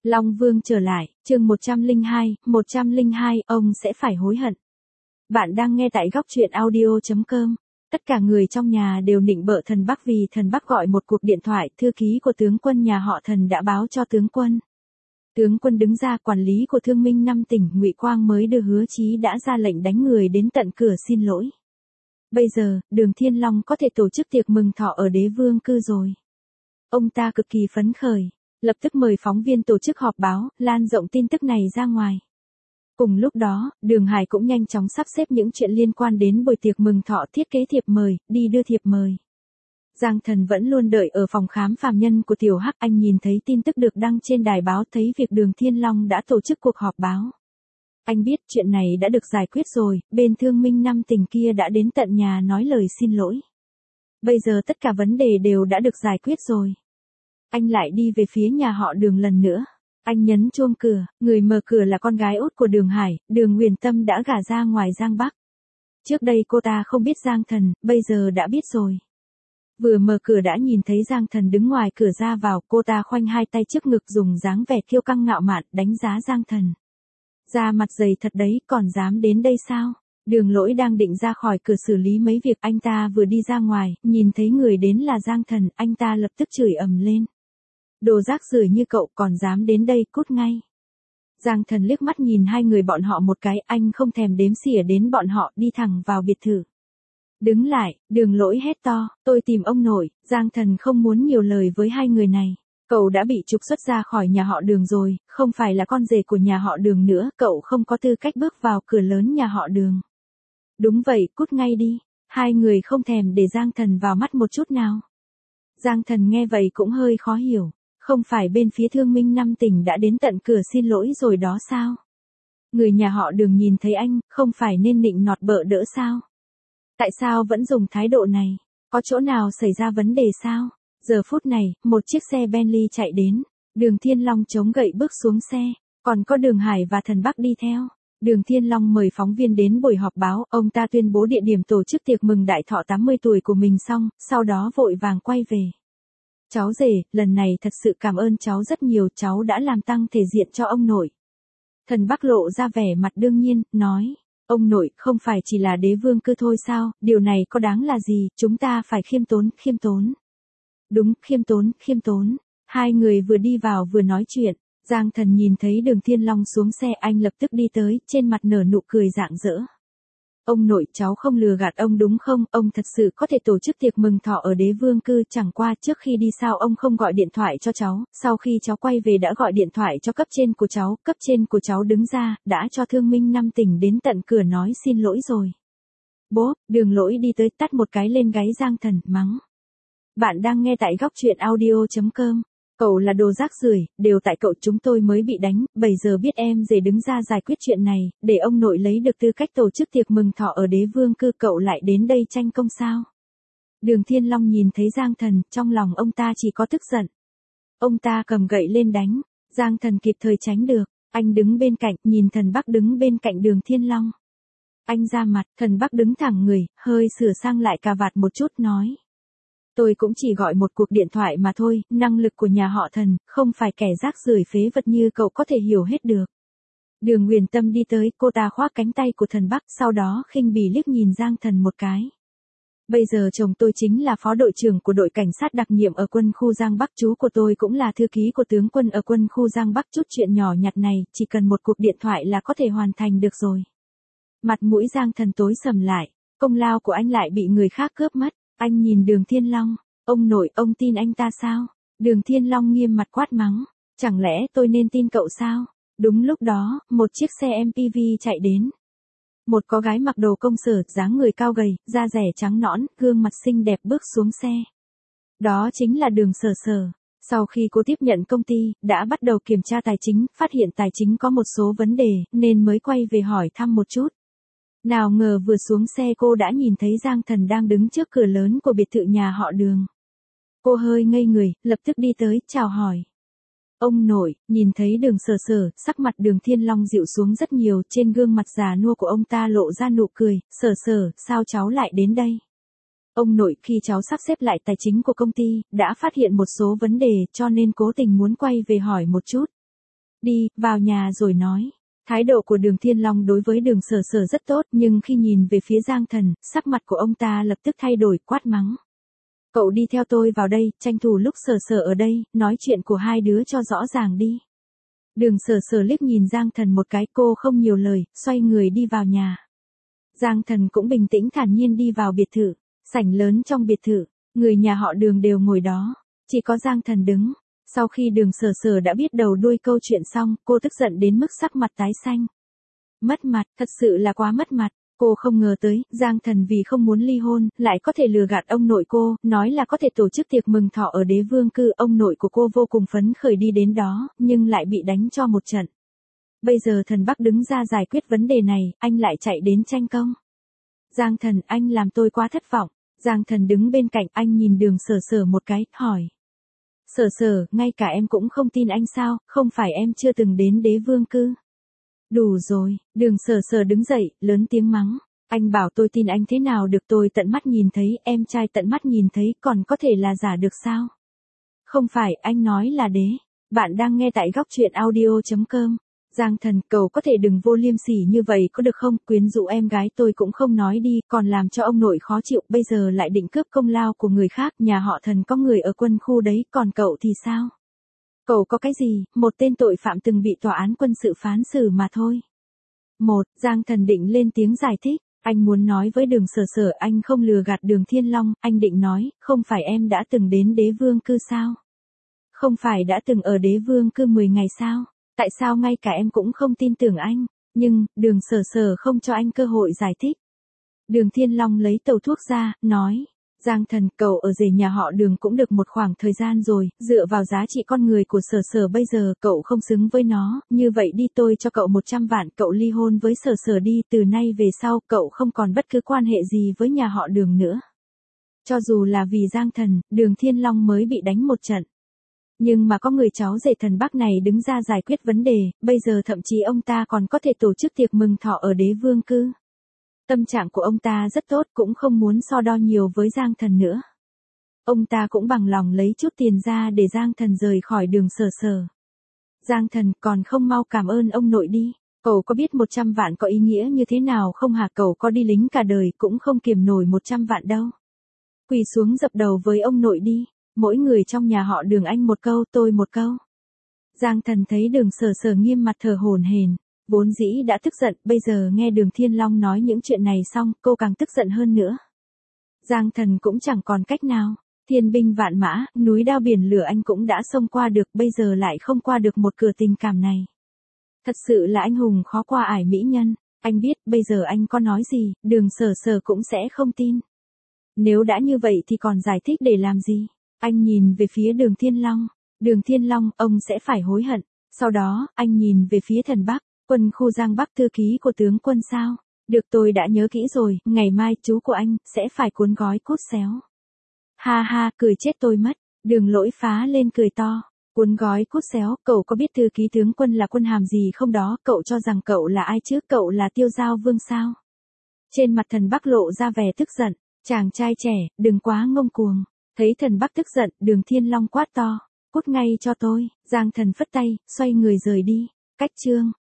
Long Vương trở lại, chương 102, ông sẽ phải hối hận. Bạn đang nghe tại góc truyện audio.com. Tất cả người trong nhà đều nịnh bợ thần Bắc vì thần Bắc gọi một cuộc điện thoại, thư ký của tướng quân nhà họ Thần đã báo cho tướng quân. Tướng quân đứng ra, quản lý của Thương Minh 5 tỉnh, Ngụy Quang mới đưa Hứa Chí đã ra lệnh đánh người đến tận cửa xin lỗi. Bây giờ, Đường Thiên Long có thể tổ chức tiệc mừng thọ ở Đế Vương cư rồi. Ông ta cực kỳ phấn khởi, lập tức mời phóng viên tổ chức họp báo, lan rộng tin tức này ra ngoài. Cùng lúc đó, Đường Hải cũng nhanh chóng sắp xếp những chuyện liên quan đến buổi tiệc mừng thọ, thiết kế thiệp mời, đi đưa thiệp mời. Giang Thần vẫn luôn đợi ở phòng khám phàm nhân của Tiểu Hắc, anh nhìn thấy tin tức được đăng trên đài báo, thấy việc Đường Thiên Long đã tổ chức cuộc họp báo. Anh biết chuyện này đã được giải quyết rồi, bên Thương Minh 5 tỉnh kia đã đến tận nhà nói lời xin lỗi. Bây giờ tất cả vấn đề đều đã được giải quyết rồi. Anh lại đi về phía nhà họ Đường lần nữa. Anh nhấn chuông cửa, người mở cửa là con gái út của Đường Hải, Đường Huyền Tâm đã gả ra ngoài Giang Bắc. Trước đây cô ta không biết Giang Thần, bây giờ đã biết rồi. Vừa mở cửa đã nhìn thấy Giang Thần đứng ngoài cửa ra vào, cô ta khoanh hai tay trước ngực dùng dáng vẻ kiêu căng ngạo mạn, đánh giá Giang Thần. Da mặt dày thật đấy, còn dám đến đây sao? Đường Lỗi đang định ra khỏi cửa xử lý mấy việc, anh ta vừa đi ra ngoài, nhìn thấy người đến là Giang Thần, anh ta lập tức chửi ầm lên. Đồ rác rưởi như cậu còn dám đến đây, cút ngay. Giang Thần liếc mắt nhìn hai người bọn họ một cái, anh không thèm đếm xỉa đến bọn họ, đi thẳng vào biệt thự. Đứng lại, Đường Lỗi hét to, tôi tìm ông nội. Giang Thần không muốn nhiều lời với hai người này. Cậu đã bị trục xuất ra khỏi nhà họ Đường rồi, không phải là con rể của nhà họ Đường nữa, cậu không có tư cách bước vào cửa lớn nhà họ Đường. Đúng vậy, cút ngay đi. Hai người không thèm để Giang Thần vào mắt một chút nào. Giang Thần nghe vậy cũng hơi khó hiểu. Không phải bên phía Thương Minh 5 tỉnh đã đến tận cửa xin lỗi rồi đó sao? Người nhà họ Đường nhìn thấy anh, không phải nên nịnh nọt bợ đỡ sao? Tại sao vẫn dùng thái độ này? Có chỗ nào xảy ra vấn đề sao? Giờ phút này, một chiếc xe Bentley chạy đến. Đường Thiên Long chống gậy bước xuống xe, còn có Đường Hải và thần Bắc đi theo. Đường Thiên Long mời phóng viên đến buổi họp báo, ông ta tuyên bố địa điểm tổ chức tiệc mừng đại thọ 80 tuổi của mình xong, sau đó vội vàng quay về. Cháu rể, lần này thật sự cảm ơn cháu rất nhiều, cháu đã làm tăng thể diện cho ông nội. Thần Bắc lộ ra vẻ mặt đương nhiên, nói, ông nội không phải chỉ là Đế Vương cư thôi sao, điều này có đáng là gì, chúng ta phải khiêm tốn. Đúng, khiêm tốn. Hai người vừa đi vào vừa nói chuyện. Giang Thần nhìn thấy Đường Thiên Long xuống xe, anh lập tức đi tới, trên mặt nở nụ cười rạng rỡ. Ông nội, cháu không lừa gạt ông đúng không, ông thật sự có thể tổ chức tiệc mừng thọ ở Đế Vương cư, chẳng qua trước khi đi sao ông không gọi điện thoại cho cháu, sau khi cháu quay về đã gọi điện thoại cho cấp trên của cháu đứng ra, đã cho Thương Minh 5 tỉnh đến tận cửa nói xin lỗi rồi. Bố, Đường Lỗi đi tới tát một cái lên gáy Giang Thần, mắng. Bạn đang nghe tại góc truyện audio.com. Cậu là đồ rác rưởi, đều tại cậu chúng tôi mới bị đánh, bây giờ biết em rể đứng ra giải quyết chuyện này, để ông nội lấy được tư cách tổ chức tiệc mừng thọ ở Đế Vương cư, cậu lại đến đây tranh công sao? Đường Thiên Long nhìn thấy Giang Thần, trong lòng ông ta chỉ có tức giận. Ông ta cầm gậy lên đánh, Giang Thần kịp thời tránh được, anh đứng bên cạnh, nhìn thần Bắc đứng bên cạnh Đường Thiên Long. Anh ra mặt, thần Bắc đứng thẳng người, hơi sửa sang lại cà vạt một chút nói. Tôi cũng chỉ gọi một cuộc điện thoại mà thôi, năng lực của nhà họ Thần, không phải kẻ rác rưởi phế vật như cậu có thể hiểu hết được. Đường Huyền Tâm đi tới, cô ta khoác cánh tay của thần Bắc, sau đó khinh bỉ liếc nhìn Giang Thần một cái. Bây giờ chồng tôi chính là phó đội trưởng của đội cảnh sát đặc nhiệm ở quân khu Giang Bắc, chú của tôi cũng là thư ký của tướng quân ở quân khu Giang Bắc, chút chuyện nhỏ nhặt này, chỉ cần một cuộc điện thoại là có thể hoàn thành được rồi. Mặt mũi Giang Thần tối sầm lại, công lao của anh lại bị người khác cướp mất. Anh nhìn Đường Thiên Long, ông nội, ông tin anh ta sao? Đường Thiên Long nghiêm mặt quát mắng, chẳng lẽ tôi nên tin cậu sao? Đúng lúc đó, một chiếc xe MPV chạy đến. Một cô gái mặc đồ công sở, dáng người cao gầy, da dẻ trắng nõn, gương mặt xinh đẹp bước xuống xe. Đó chính là Đường Sở Sở. Sau khi cô tiếp nhận công ty, đã bắt đầu kiểm tra tài chính, phát hiện tài chính có một số vấn đề, nên mới quay về hỏi thăm một chút. Nào ngờ vừa xuống xe cô đã nhìn thấy Giang Thần đang đứng trước cửa lớn của biệt thự nhà họ Đường. Cô hơi ngây người, lập tức đi tới, chào hỏi. Ông nội, nhìn thấy Đường Sở Sở, sắc mặt Đường Thiên Long dịu xuống rất nhiều, trên gương mặt già nua của ông ta lộ ra nụ cười, Sở Sở, sao cháu lại đến đây? Ông nội, khi cháu sắp xếp lại tài chính của công ty, đã phát hiện một số vấn đề, cho nên cố tình muốn quay về hỏi một chút. Đi, vào nhà rồi nói. Thái độ của Đường Thiên Long đối với Đường Sở Sở rất tốt, nhưng khi nhìn về phía Giang Thần, sắc mặt của ông ta lập tức thay đổi, quát mắng. Cậu đi theo tôi vào đây, tranh thủ lúc Sở Sở ở đây, nói chuyện của hai đứa cho rõ ràng đi. Đường Sở Sở liếc nhìn Giang Thần một cái, cô không nhiều lời, xoay người đi vào nhà. Giang Thần cũng bình tĩnh thản nhiên đi vào biệt thự, sảnh lớn trong biệt thự, người nhà họ Đường đều ngồi đó, chỉ có Giang Thần đứng. Sau khi Đường Sở Sở đã biết đầu đuôi câu chuyện xong, cô tức giận đến mức sắc mặt tái xanh. Mất mặt, thật sự là quá mất mặt. Cô không ngờ tới, Giang Thần vì không muốn ly hôn, lại có thể lừa gạt ông nội cô, nói là có thể tổ chức tiệc mừng thọ ở Đế Vương Cư. Ông nội của cô vô cùng phấn khởi đi đến đó, nhưng lại bị đánh cho một trận. Bây giờ Thần Bắc đứng ra giải quyết vấn đề này, anh lại chạy đến tranh công. Giang Thần, anh làm tôi quá thất vọng. Giang Thần đứng bên cạnh, anh nhìn Đường Sở Sở một cái, hỏi. Sở Sở, ngay cả em cũng không tin anh sao, không phải em chưa từng đến Đế Vương Cư. Đủ rồi, Đường Sở Sở đứng dậy, lớn tiếng mắng. Anh bảo tôi tin anh thế nào được, tôi tận mắt nhìn thấy, em trai tận mắt nhìn thấy, còn có thể là giả được sao? Không phải, anh nói là đế. Bạn đang nghe tại góc truyện audio.com. Giang Thần, cậu có thể đừng vô liêm sỉ như vậy có được không, quyến rũ em gái tôi cũng không nói đi, còn làm cho ông nội khó chịu, bây giờ lại định cướp công lao của người khác, nhà họ Thần có người ở quân khu đấy, còn cậu thì sao? Cậu có cái gì, một tên tội phạm từng bị tòa án quân sự phán xử mà thôi. Giang Thần định lên tiếng giải thích, anh muốn nói với Đường Sở Sở anh không lừa gạt Đường Thiên Long, anh định nói, không phải em đã từng đến Đế Vương Cư sao? Không phải đã từng ở Đế Vương Cư 10 ngày sao? Tại sao ngay cả em cũng không tin tưởng anh? Nhưng, Đường Sở Sở không cho anh cơ hội giải thích. Đường Thiên Long lấy tàu thuốc ra, nói. Giang Thần, cậu ở rể nhà họ Đường cũng được một khoảng thời gian rồi, dựa vào giá trị con người của Sở Sở bây giờ cậu không xứng với nó, như vậy đi tôi cho cậu 100 vạn, cậu ly hôn với Sở Sở đi, từ nay về sau cậu không còn bất cứ quan hệ gì với nhà họ Đường nữa. Cho dù là vì Giang Thần, Đường Thiên Long mới bị đánh một trận. Nhưng mà có người cháu rể Thần Bắc này đứng ra giải quyết vấn đề, bây giờ thậm chí ông ta còn có thể tổ chức tiệc mừng thọ ở Đế Vương Cư. Tâm trạng của ông ta rất tốt, cũng không muốn so đo nhiều với Giang Thần nữa. Ông ta cũng bằng lòng lấy chút tiền ra để Giang Thần rời khỏi Đường Sở Sở. Giang Thần, còn không mau cảm ơn ông nội đi. Cậu có biết 100 vạn có ý nghĩa như thế nào không hả? Cậu có đi lính cả đời cũng không kiềm nổi 100 vạn đâu. Quỳ xuống dập đầu với ông nội đi. Mỗi người trong nhà họ Đường anh một câu, tôi một câu. Giang Thần thấy Đường Sở Sở nghiêm mặt thở hổn hển, vốn dĩ đã tức giận, bây giờ nghe Đường Thiên Long nói những chuyện này xong, cô càng tức giận hơn nữa. Giang Thần cũng chẳng còn cách nào, thiên binh vạn mã, núi đao biển lửa anh cũng đã xông qua được, bây giờ lại không qua được một cửa tình cảm này. Thật sự là anh hùng khó qua ải mỹ nhân, anh biết bây giờ anh có nói gì, Đường Sở Sở cũng sẽ không tin. Nếu đã như vậy thì còn giải thích để làm gì? Anh nhìn về phía Đường Thiên Long. Đường Thiên Long, ông sẽ phải hối hận. Sau đó, anh nhìn về phía Thần Bắc, quân khu Giang Bắc, thư ký của tướng quân sao? Được, tôi đã nhớ kỹ rồi, ngày mai chú của anh sẽ phải cuốn gói cút xéo. Ha ha, cười chết tôi mất. Đường Lỗi phá lên cười to. Cuốn gói cút xéo, cậu có biết thư ký tướng quân là quân hàm gì không đó? Cậu cho rằng cậu là ai chứ? Cậu là Tiêu Giao Vương sao? Trên mặt Thần Bắc lộ ra vẻ tức giận. Chàng trai trẻ, đừng quá ngông cuồng. Thấy Thần Bắc tức giận, Đường Thiên Long quát to. Cút ngay cho tôi. Giang Thần phất tay, xoay người rời đi. Cách chương.